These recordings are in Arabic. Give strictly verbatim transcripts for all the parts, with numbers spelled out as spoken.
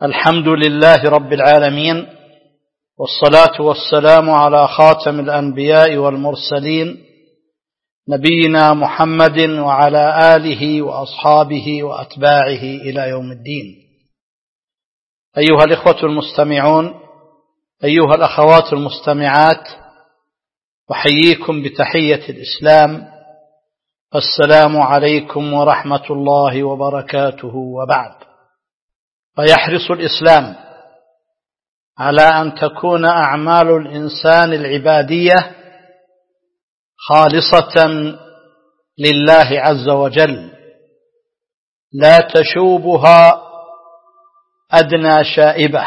الحمد لله رب العالمين، والصلاة والسلام على خاتم الأنبياء والمرسلين نبينا محمد وعلى آله وأصحابه وأتباعه إلى يوم الدين. أيها الإخوة المستمعون، أيها الأخوات المستمعات، أحييكم بتحية الإسلام. السلام عليكم ورحمة الله وبركاته. وبعد، فيحرص الإسلام على أن تكون أعمال الإنسان العبادية خالصة لله عز وجل، لا تشوبها أدنى شائبة.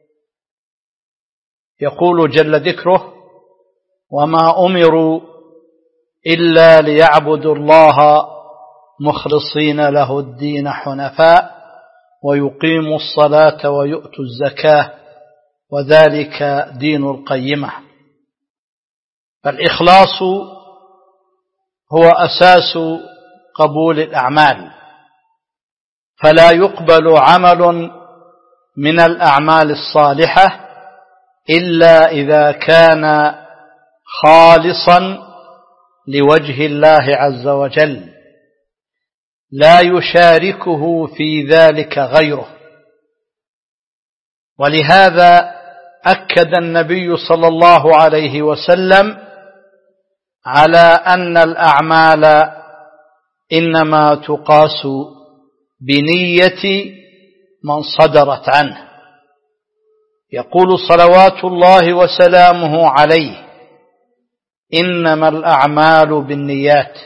يقول جل ذكره: وما أمروا إلا ليعبدوا الله مخلصين له الدين حنفاء ويقيموا الصلاة ويؤتوا الزكاة وذلك دين القيمة. فالإخلاص هو أساس قبول الأعمال، فلا يقبل عمل من الأعمال الصالحة إلا إذا كان خالصا لوجه الله عز وجل، لا يشاركه في ذلك غيره. ولهذا أكد النبي صلى الله عليه وسلم على أن الأعمال إنما تقاس بنية من صدرت عنه. يقول صلوات الله وسلامه عليه: إنما الأعمال بالنيات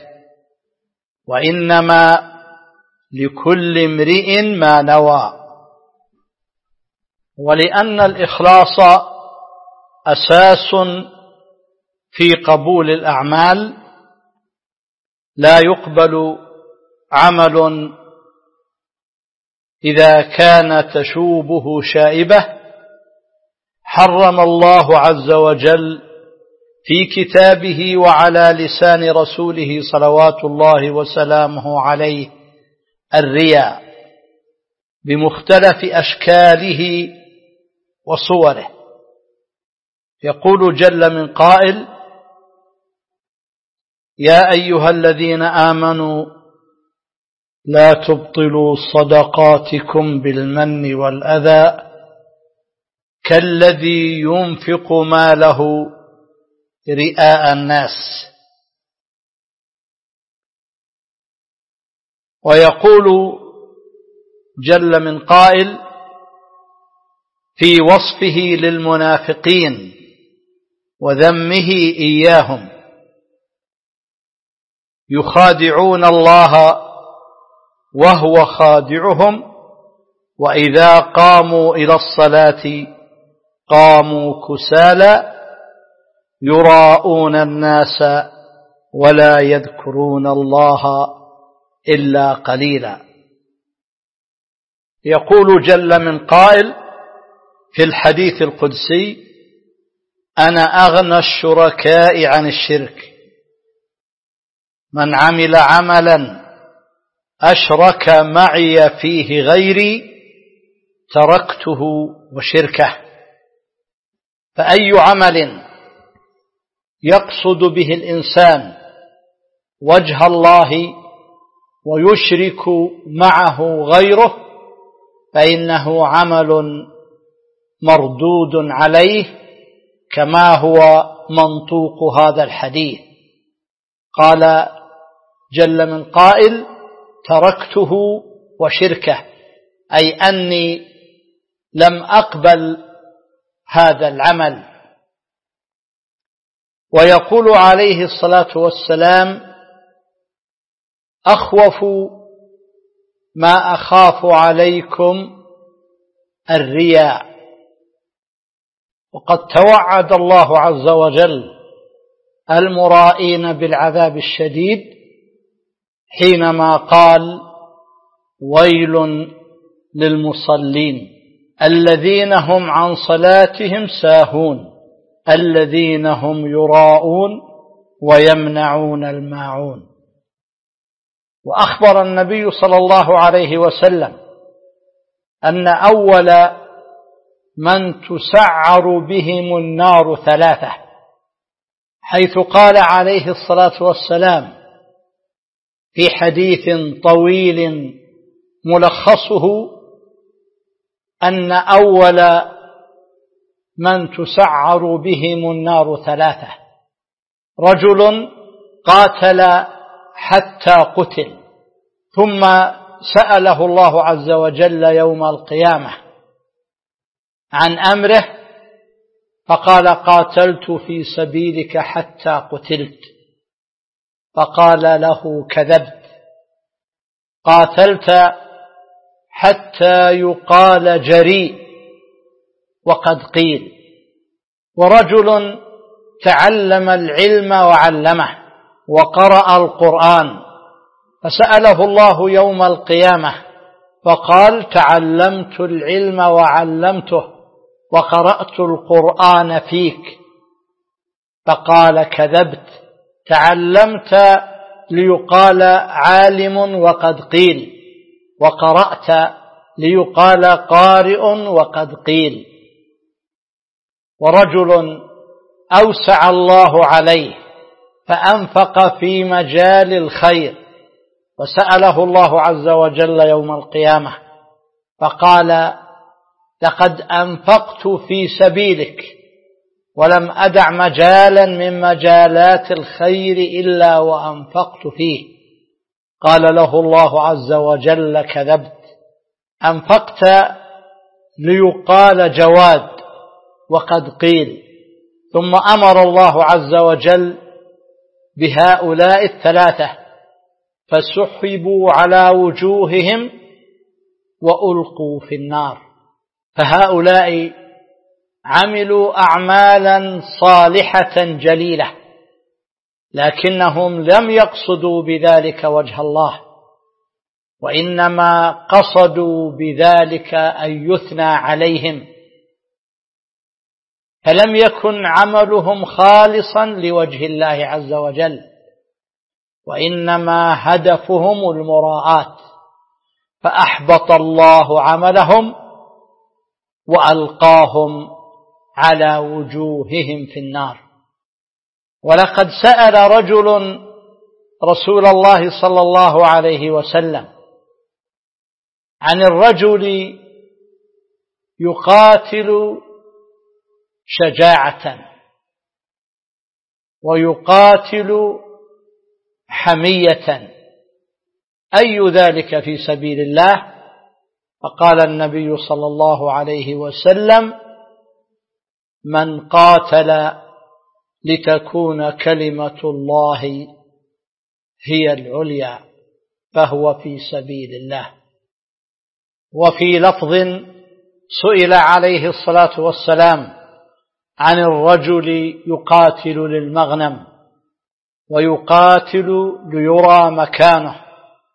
وإنما لكل امرئ ما نوى. ولأن الإخلاص أساس في قبول الأعمال، لا يقبل عمل إذا كان تشوبه شائبة. حرم الله عز وجل في كتابه وعلى لسان رسوله صلوات الله وسلامه عليه الرياء بمختلف أشكاله وصوره. يقول جل من قائل: يا أيها الذين آمنوا لا تبطلوا صدقاتكم بالمن والأذى كالذي ينفق ماله رئاء الناس. ويقول جل من قائل في وصفه للمنافقين وذمه إياهم: يخادعون الله وهو خادعهم وإذا قاموا إلى الصلاة قاموا كسالى يراءون الناس ولا يذكرون الله إلا قليلا. يقول جل من قائل في الحديث القدسي: أنا أغنى الشركاء عن الشرك، من عمل عملا أشرك معي فيه غيري تركته وشركه. فأي عمل يقصد به الإنسان وجه الله ويشرك معه غيره فإنه عمل مردود عليه، كما هو منطوق هذا الحديث. قال جل من قائل: تركته وشركه، أي أني لم أقبل هذا العمل. ويقول عليه الصلاة والسلام: أخوف ما أخاف عليكم الرياء. وقد توعد الله عز وجل المرائين بالعذاب الشديد حينما قال: ويل للمصلين الذين هم عن صلاتهم ساهون الذين هم يراءون ويمنعون الماعون. وأخبر النبي صلى الله عليه وسلم أن أول من تسعر بهم النار ثلاثة، حيث قال عليه الصلاة والسلام في حديث طويل ملخصه أن أول من تسعر بهم النار ثلاثة: رجل قاتل حتى قتل ثم سأله الله عز وجل يوم القيامة عن أمره فقال: قاتلت في سبيلك حتى قتلت، فقال له: كذبت، قاتلت حتى يقال جريء وقد قيل. ورجل تعلم العلم وعلمه وقرأ القرآن فسأله الله يوم القيامة فقال: تعلمت العلم وعلمته وقرأت القرآن فيك، فقال: كذبت، تعلمت ليقال عالم وقد قيل، وقرأت ليقال قارئ وقد قيل. ورجل أوسع الله عليه فأنفق في مجال الخير وسأله الله عز وجل يوم القيامة فقال: لقد أنفقت في سبيلك ولم أدع مجالا من مجالات الخير إلا وأنفقت فيه. قال له الله عز وجل: كذبت، أنفقت ليقال جواد وقد قيل. ثم أمر الله عز وجل بهؤلاء الثلاثة فسحبوا على وجوههم وألقوا في النار. فهؤلاء عملوا أعمالا صالحة جليلة، لكنهم لم يقصدوا بذلك وجه الله، وإنما قصدوا بذلك أن يثنى عليهم، فلم يكن عملهم خالصا لوجه الله عز وجل، وإنما هدفهم المراءات، فأحبط الله عملهم وألقاهم على وجوههم في النار. ولقد سأل رجل رسول الله صلى الله عليه وسلم عن الرجل يقاتل شجاعة ويقاتل حمية، أي ذلك في سبيل الله؟ فقال النبي صلى الله عليه وسلم: من قاتل لتكون كلمة الله هي العليا فهو في سبيل الله. وفي لفظ سئل عليه الصلاة والسلام عن الرجل يقاتل للمغنم ويقاتل ليرى مكانه،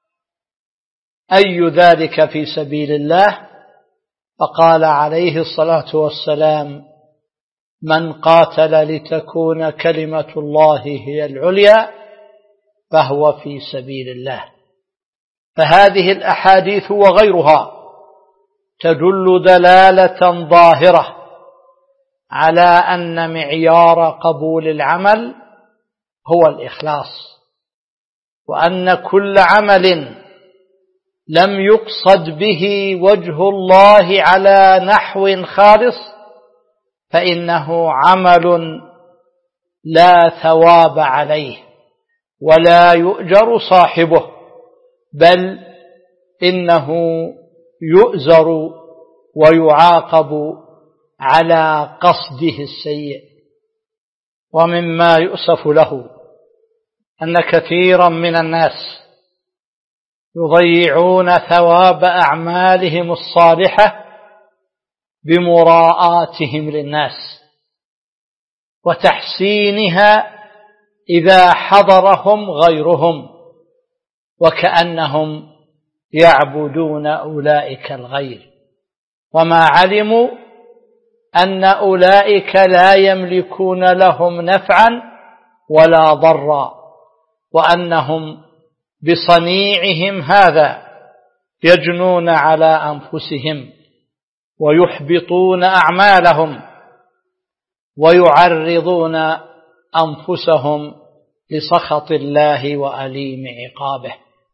أي ذلك في سبيل الله؟ فقال عليه الصلاة والسلام: من قاتل لتكون كلمة الله هي العليا فهو في سبيل الله. فهذه الأحاديث وغيرها تدل دلالة ظاهرة على أن معيار قبول العمل هو الإخلاص، وأن كل عمل لم يقصد به وجه الله على نحو خالص فإنه عمل لا ثواب عليه ولا يؤجر صاحبه، بل إنه يؤزر ويعاقب على قصده السيء. ومما يؤسف له أن كثيرا من الناس يضيعون ثواب أعمالهم الصالحة بمراءاتهم للناس وتحسينها إذا حضرهم غيرهم، وكأنهم يعبدون أولئك الغير، وما علموا أن أولئك لا يملكون لهم نفعا ولا ضرا، وأنهم بصنيعهم هذا يجنون على أنفسهم ويحبطون أعمالهم ويعرضون أنفسهم لسخط الله وأليم عقابه.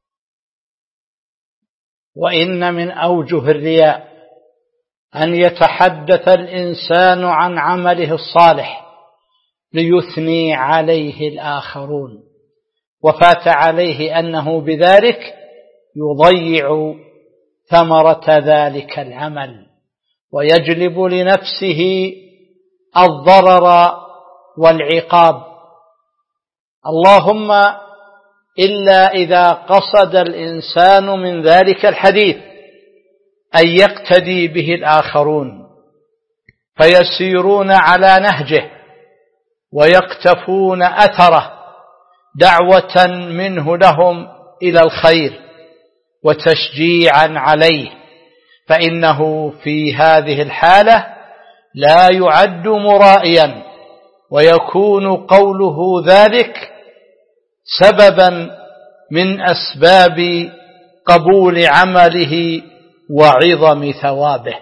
وإن من أوجه الرياء أن يتحدث الإنسان عن عمله الصالح ليثني عليه الآخرون، وفات عليه أنه بذلك يضيع ثمرة ذلك العمل ويجلب لنفسه الضرر والعقاب، اللهم إلا إذا قصد الإنسان من ذلك الحديث أن يقتدي به الآخرون فيسيرون على نهجه ويقتفون أثره دعوة منه لهم إلى الخير وتشجيعا عليه، فإنه في هذه الحالة لا يعد مرائيا، ويكون قوله ذلك سببا من أسباب قبول عمله وعظم ثوابه.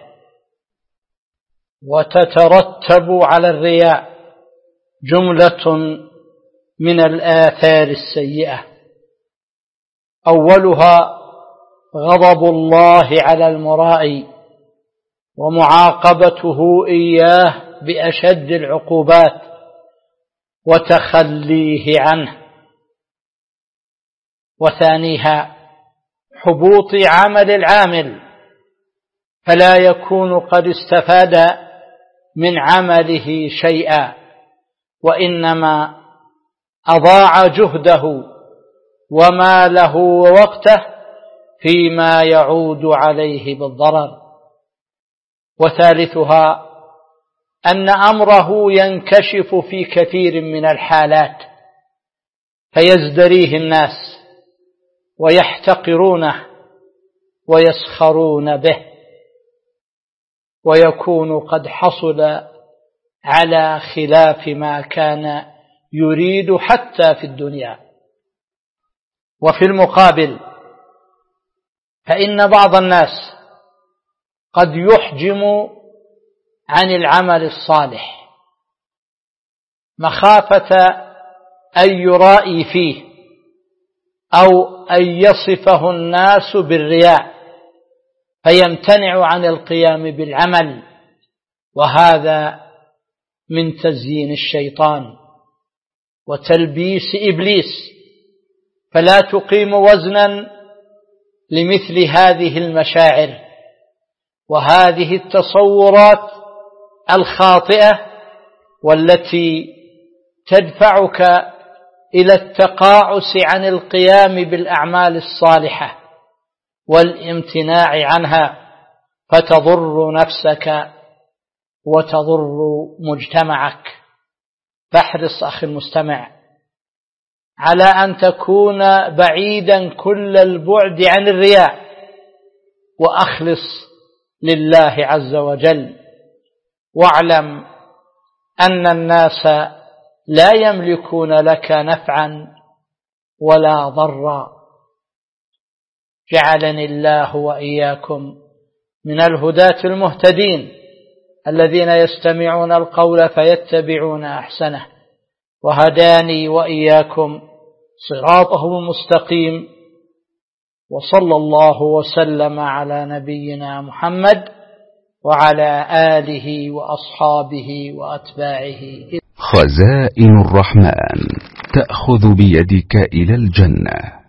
وتترتب على الرياء جملة من الآثار السيئة، أولها غضب الله على المرائي ومعاقبته إياه بأشد العقوبات وتخليه عنه، وثانيها حبوط عمل العامل فلا يكون قد استفاد من عمله شيئا، وإنما أضاع جهده وماله ووقته فيما يعود عليه بالضرر. وثالثها أن أمره ينكشف في كثير من الحالات فيزدريه الناس ويحتقرونه ويسخرون به، ويكون قد حصل على خلاف ما كان يريد حتى في الدنيا. وفي المقابل فإن بعض الناس قد يحجم عن العمل الصالح مخافة أن يرائي فيه أو أن يصفه الناس بالرياء فيمتنع عن القيام بالعمل، وهذا من تزيين الشيطان وتلبيس إبليس، فلا تقيم وزنا لمثل هذه المشاعر وهذه التصورات الخاطئة والتي تدفعك إلى التقاعس عن القيام بالأعمال الصالحة والامتناع عنها، فتضر نفسك وتضر مجتمعك. فاحرص أخي المستمع على أن تكون بعيدا كل البعد عن الرياء، وأخلص لله عز وجل، واعلم أن الناس لا يملكون لك نفعا ولا ضرا. جعلني الله وإياكم من الهداة المهتدين الذين يستمعون القول فيتبعون أحسنه، وهداني وإياكم صراطه المستقيم، وصلى الله وسلم على نبينا محمد وعلى آله وأصحابه وأتباعه. خزائن الرحمن تأخذ بيدك إلى الجنة.